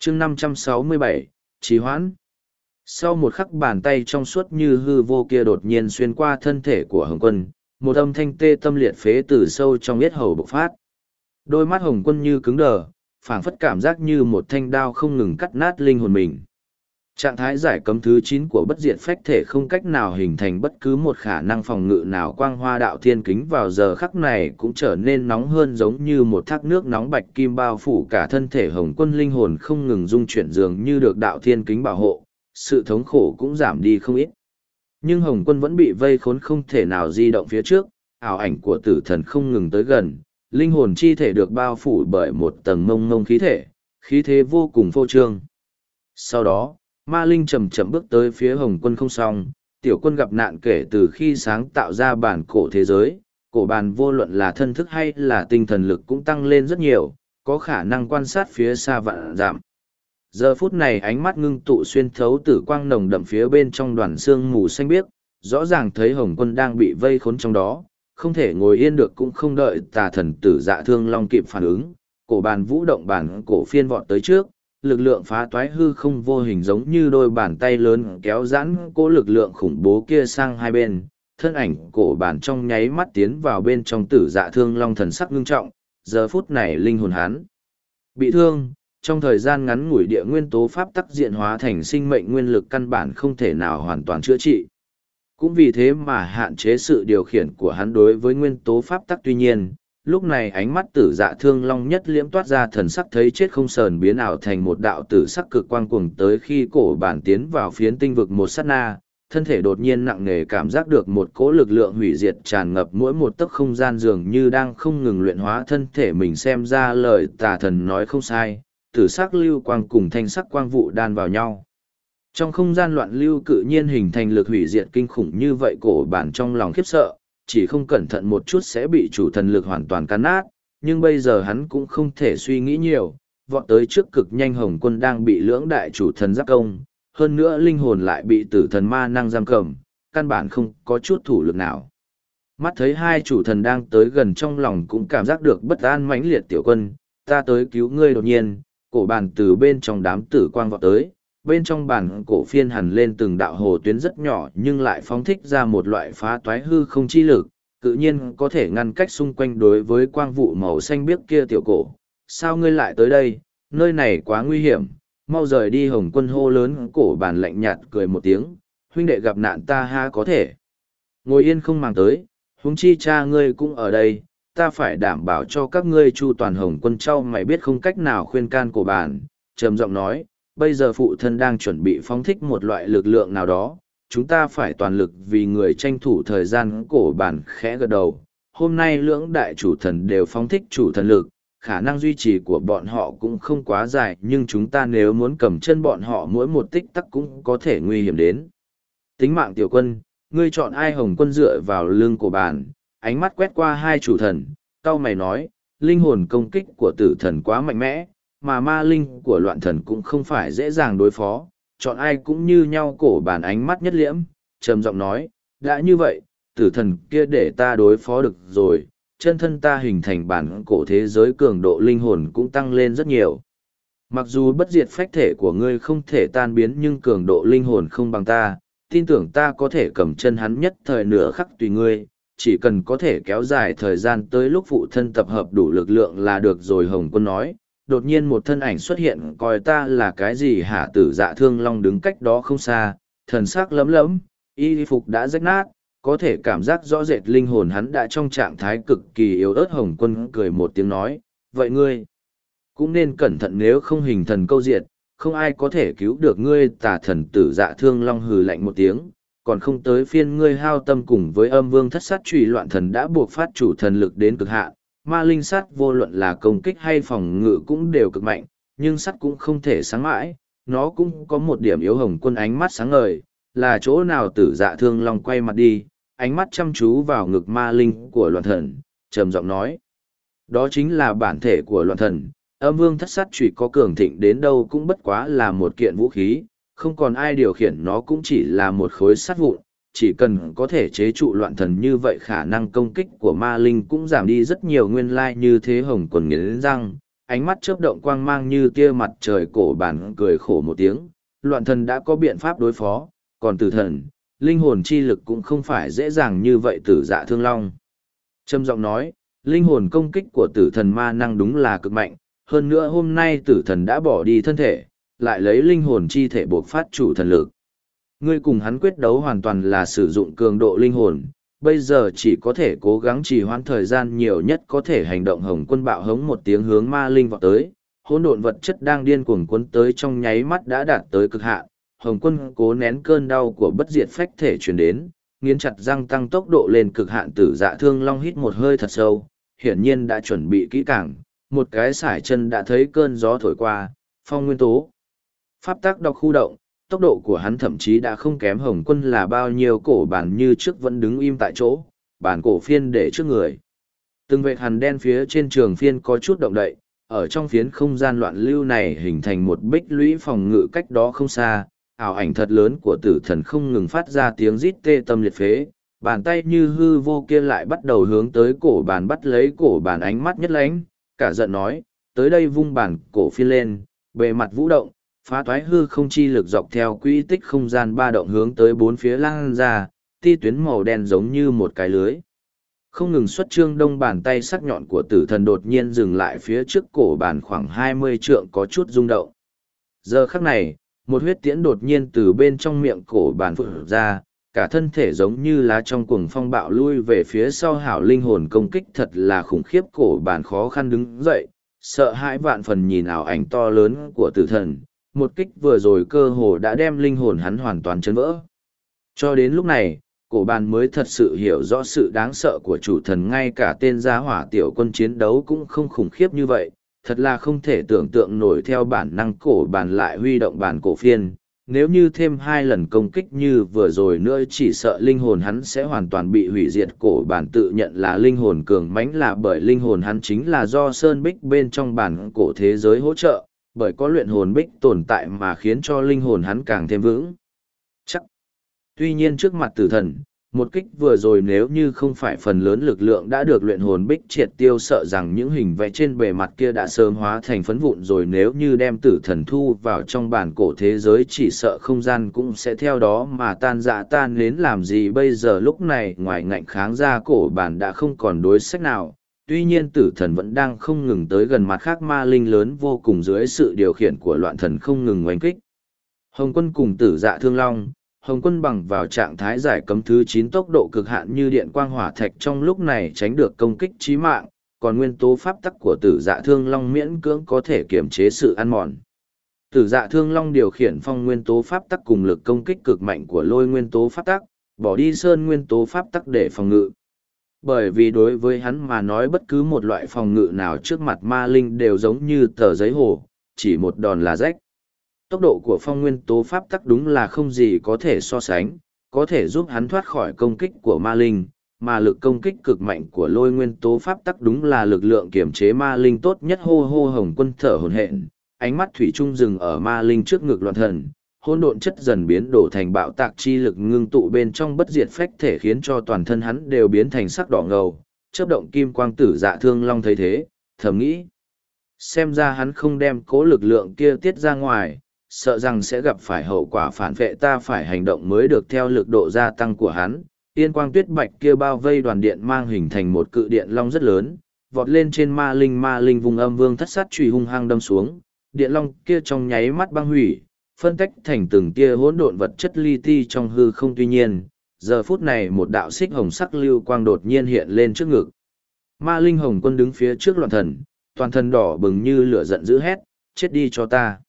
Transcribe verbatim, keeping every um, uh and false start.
chương năm trăm sáu mươi bảy, trì hoãn. Sau một khắc bàn tay trong suốt như hư vô kia đột nhiên xuyên qua thân thể của Hồng Quân, một âm thanh tê tâm liệt phế từ sâu trong yết hầu bộc phát. Đôi mắt Hồng Quân như cứng đờ, phảng phất cảm giác như một thanh đao không ngừng cắt nát linh hồn mình. Trạng thái giải cấm thứ chín của bất diệt phách thể không cách nào hình thành bất cứ một khả năng phòng ngự nào. Quang hoa đạo thiên kính vào giờ khắc này cũng trở nên nóng hơn, giống như một thác nước nóng bạch kim bao phủ cả thân thể Hồng Quân. Linh hồn không ngừng rung chuyển dường như được đạo thiên kính bảo hộ, sự thống khổ cũng giảm đi không ít. Nhưng Hồng Quân vẫn bị vây khốn không thể nào di động phía trước, ảo ảnh của tử thần không ngừng tới gần, linh hồn chi thể được bao phủ bởi một tầng mông mông khí thể, khí thế vô cùng phô trương. Sau đó, Ma Linh chậm chậm bước tới phía Hồng Quân không xong, tiểu quân gặp nạn kể từ khi sáng tạo ra bản cổ thế giới, cổ bàn vô luận là thân thức hay là tinh thần lực cũng tăng lên rất nhiều, có khả năng quan sát phía xa vạn dặm. Giờ phút này ánh mắt ngưng tụ xuyên thấu tử quang nồng đậm phía bên trong đoàn xương mù xanh biếc, rõ ràng thấy Hồng Quân đang bị vây khốn trong đó, không thể ngồi yên được cũng không đợi tà thần tử Dạ Thương Long kịp phản ứng, cổ bàn vũ động bản cổ phiên vọt tới trước, lực lượng phá toái hư không vô hình giống như đôi bàn tay lớn kéo giãn cố lực lượng khủng bố kia sang hai bên, thân ảnh cổ bàn trong nháy mắt tiến vào bên trong tử Dạ Thương Long, thần sắc ngưng trọng, giờ phút này linh hồn hắn bị thương, trong thời gian ngắn ngủi địa nguyên tố pháp tắc diện hóa thành sinh mệnh nguyên lực căn bản không thể nào hoàn toàn chữa trị. Cũng vì thế mà hạn chế sự điều khiển của hắn đối với nguyên tố pháp tắc. Tuy nhiên, lúc này ánh mắt tử Dạ Thương Long nhất liễm toát ra thần sắc thấy chết không sờn, biến ảo thành một đạo tử sắc cực quang cuồng tới khi cổ bản tiến vào phiến tinh vực một sát na, thân thể đột nhiên nặng nề cảm giác được một cỗ lực lượng hủy diệt tràn ngập mỗi một tấc không gian, dường như đang không ngừng luyện hóa thân thể mình. Xem ra lời tà thần nói không sai, tử sắc lưu quang cùng thanh sắc quang vụ đan vào nhau. Trong không gian loạn lưu cự nhiên hình thành lực hủy diệt kinh khủng như vậy, cổ bản trong lòng khiếp sợ, chỉ không cẩn thận một chút sẽ bị chủ thần lực hoàn toàn cắn nát, nhưng bây giờ hắn cũng không thể suy nghĩ nhiều, vọt tới trước cực nhanh. Hồng Quân đang bị lưỡng đại chủ thần giáp công, hơn nữa linh hồn lại bị tử thần ma năng giam cầm, căn bản không có chút thủ lực nào. Mắt thấy hai chủ thần đang tới gần, trong lòng cũng cảm giác được bất an mãnh liệt. Tiểu quân, ta tới cứu ngươi. Đột nhiên, cổ bàn từ bên trong đám tử quang vọt tới, bên trong bàn cổ phiên hằn lên từng đạo hồ tuyến rất nhỏ nhưng lại phóng thích ra một loại phá toái hư không chi lực, tự nhiên có thể ngăn cách xung quanh đối với quang vụ màu xanh biếc kia. Tiểu cổ, sao ngươi lại tới đây, nơi này quá nguy hiểm, mau rời đi. Hồng Quân hô lớn. Cổ bàn lạnh nhạt cười một tiếng, huynh đệ gặp nạn ta ha có thể ngồi yên không màng tới, huống chi cha ngươi cũng ở đây, ta phải đảm bảo cho các ngươi chu toàn. Hồng Quân trao mày biết không cách nào khuyên can cổ bàn, trầm giọng nói, bây giờ phụ thân đang chuẩn bị phóng thích một loại lực lượng nào đó, chúng ta phải toàn lực vì người tranh thủ thời gian. Cổ bàn khẽ gật đầu, hôm nay lưỡng đại chủ thần đều phóng thích chủ thần lực, khả năng duy trì của bọn họ cũng không quá dài, nhưng chúng ta nếu muốn cầm chân bọn họ mỗi một tích tắc cũng có thể nguy hiểm đến tính mạng. Tiểu quân, ngươi chọn ai? Hồng Quân dựa vào lưng cổ bàn, ánh mắt quét qua hai chủ thần, cau mày nói, linh hồn công kích của tử thần quá mạnh mẽ, mà ma linh của loạn thần cũng không phải dễ dàng đối phó, chọn ai cũng như nhau. Cổ bàn ánh mắt nhất liễm, trầm giọng nói, đã như vậy, tử thần kia để ta đối phó được rồi, chân thân ta hình thành bản cổ thế giới, cường độ linh hồn cũng tăng lên rất nhiều. Mặc dù bất diệt phách thể của ngươi không thể tan biến, nhưng cường độ linh hồn không bằng ta, tin tưởng ta có thể cầm chân hắn nhất thời nửa khắc tùy ngươi, chỉ cần có thể kéo dài thời gian tới lúc phụ thân tập hợp đủ lực lượng là được rồi. Hồng Quân nói. Đột nhiên một thân ảnh xuất hiện, coi ta là cái gì hả? Tử Dạ Thương Long đứng cách đó không xa, thần sắc lấm lấm, y phục đã rách nát, có thể cảm giác rõ rệt linh hồn hắn đã trong trạng thái cực kỳ yếu ớt. Hồng Quân cười một tiếng nói, vậy ngươi cũng nên cẩn thận, nếu không hình thần câu diệt, không ai có thể cứu được ngươi. Tà thần Tử Dạ Thương Long hừ lạnh một tiếng, còn không tới phiên ngươi hao tâm. Cùng với âm vương thất sát trùy loạn thần đã buộc phát chủ thần lực đến cực hạn, ma linh sắt vô luận là công kích hay phòng ngự cũng đều cực mạnh, nhưng sắt cũng không thể sáng mãi, nó cũng có một điểm yếu. Hồng Quân ánh mắt sáng ngời, là chỗ nào? Tử Dạ Thương Long quay mặt đi, ánh mắt chăm chú vào ngực ma linh của loạn thần, trầm giọng nói, đó chính là bản thể của loạn thần. Âm vương thất sát trùy có cường thịnh đến đâu cũng bất quá là một kiện vũ khí, không còn ai điều khiển nó cũng chỉ là một khối sắt vụn. Chỉ cần có thể chế trụ loạn thần như vậy, khả năng công kích của ma linh cũng giảm đi rất nhiều. Nguyên lai như thế. Hồng Quân nghiến răng, ánh mắt chớp động quang mang như tia mặt trời cổ bản cười khổ một tiếng, loạn thần đã có biện pháp đối phó, còn tử thần, linh hồn chi lực cũng không phải dễ dàng như vậy tử dạ thương long. Trầm giọng nói, linh hồn công kích của tử thần ma năng đúng là cực mạnh, hơn nữa hôm nay tử thần đã bỏ đi thân thể, lại lấy linh hồn chi thể buộc phát chủ thần lực. Ngươi cùng hắn quyết đấu hoàn toàn là sử dụng cường độ linh hồn, bây giờ chỉ có thể cố gắng trì hoãn thời gian nhiều nhất có thể hành động. Hồng Quân bạo hống một tiếng hướng ma linh vọt tới, hỗn độn vật chất đang điên cuồng cuốn tới trong nháy mắt đã đạt tới cực hạn. Hồng Quân cố nén cơn đau của bất diệt phách thể truyền đến, nghiến chặt răng tăng tốc độ lên cực hạn. Tử dạ thương long hít một hơi thật sâu, hiển nhiên đã chuẩn bị kỹ càng, một cái sải chân đã thấy cơn gió thổi qua, phong nguyên tố. Pháp tắc đọc khu động, tốc độ của hắn thậm chí đã không kém Hồng Quân là bao nhiêu. Cổ bản như trước vẫn đứng im tại chỗ, bản cổ phiên để trước người. Từng vệt hàn đen phía trên trường phiên có chút động đậy, ở trong phiến không gian loạn lưu này hình thành một bích lũy phòng ngự cách đó không xa. Ảo ảnh thật lớn của tử thần không ngừng phát ra tiếng rít tê tâm liệt phế, bàn tay như hư vô kia lại bắt đầu hướng tới cổ bàn bắt lấy cổ bàn, ánh mắt nhất lánh, cả giận nói, tới đây vung bản cổ phiên lên, bề mặt vũ động, phá toái hư không chi lực dọc theo quỹ tích không gian ba động hướng tới bốn phía lan ra, ti tuyến màu đen giống như một cái lưới. Không ngừng xuất trương đông, bàn tay sắc nhọn của tử thần đột nhiên dừng lại phía trước cổ bàn khoảng hai mươi trượng, có chút rung động. Giờ khắc này, một huyết tiễn đột nhiên từ bên trong miệng cổ bàn phụt ra, cả thân thể giống như lá trong cuồng phong bạo lui về phía sau. Hảo linh hồn công kích thật là khủng khiếp. Cổ bàn khó khăn đứng dậy, sợ hãi vạn phần nhìn ảo ảnh to lớn của tử thần, một kích vừa rồi cơ hồ đã đem linh hồn hắn hoàn toàn chấn vỡ. Cho đến lúc này, cổ bàn mới thật sự hiểu rõ sự đáng sợ của chủ thần, ngay cả tên gia hỏa tiểu quân chiến đấu cũng không khủng khiếp như vậy, thật là không thể tưởng tượng nổi. Theo bản năng cổ bàn lại huy động bản cổ phiên, nếu như thêm hai lần công kích như vừa rồi nữa chỉ sợ linh hồn hắn sẽ hoàn toàn bị hủy diệt. Cổ bản tự nhận là linh hồn cường mãnh là bởi linh hồn hắn chính là do sơn bích bên trong bản cổ thế giới hỗ trợ, bởi có luyện hồn bích tồn tại mà khiến cho linh hồn hắn càng thêm vững chắc. Tuy nhiên trước mặt tử thần, một kích vừa rồi nếu như không phải phần lớn lực lượng đã được luyện hồn bích triệt tiêu, sợ rằng những hình vẽ trên bề mặt kia đã sớm hóa thành phấn vụn rồi. Nếu như đem tử thần thu vào trong bản cổ thế giới chỉ sợ không gian cũng sẽ theo đó mà tan rã tan đến làm gì. Bây giờ lúc này ngoài ngạnh kháng ra, cổ bản đã không còn đối sách nào. Tuy nhiên tử thần vẫn đang không ngừng tới gần mặt khác ma linh lớn vô cùng dưới sự điều khiển của loạn thần không ngừng oanh kích. Hồng Quân cùng tử dạ thương long, Hồng Quân bằng vào trạng thái giải cấm thứ chín tốc độ cực hạn như điện quang hỏa thạch trong lúc này tránh được công kích chí mạng, còn nguyên tố pháp tắc của tử dạ thương long miễn cưỡng có thể kiềm chế sự ăn mòn. Tử dạ thương long điều khiển phong nguyên tố pháp tắc cùng lực công kích cực mạnh của lôi nguyên tố pháp tắc, bỏ đi sơn nguyên tố pháp tắc để phòng ngự. Bởi vì đối với hắn mà nói bất cứ một loại phòng ngự nào trước mặt ma linh đều giống như tờ giấy hồ, chỉ một đòn là rách. Tốc độ của phong nguyên tố pháp tắc đúng là không gì có thể so sánh, có thể giúp hắn thoát khỏi công kích của ma linh, mà lực công kích cực mạnh của lôi nguyên tố pháp tắc đúng là lực lượng kiểm chế ma linh tốt nhất. Hô hô Hồng Quân thở hổn hển, ánh mắt thủy chung dừng ở ma linh trước ngực loạn thần, hỗn độn chất dần biến đổ thành bạo tạc chi lực ngưng tụ bên trong bất diệt phách thể, khiến cho toàn thân hắn đều biến thành sắc đỏ ngầu, chớp động kim quang. Tử dạ thương long thấy thế, thầm nghĩ, xem ra hắn không đem cố lực lượng kia tiết ra ngoài, sợ rằng sẽ gặp phải hậu quả phản vệ, ta phải hành động mới được. Theo lực độ gia tăng của hắn, tiên quang tuyết bạch kia bao vây đoàn điện mang hình thành một cự điện long rất lớn, vọt lên trên ma linh. Ma linh vùng âm vương thất sát chùy hung hăng đâm xuống, điện long kia trong nháy mắt băng hủy, phân tách thành từng tia hỗn độn vật chất li ti trong hư không. Tuy nhiên, giờ phút này một đạo xích hồng sắc lưu quang đột nhiên hiện lên trước ngực ma linh. Hồng Quân đứng phía trước loạn thần, toàn thân đỏ bừng như lửa giận dữ hét, chết đi cho ta.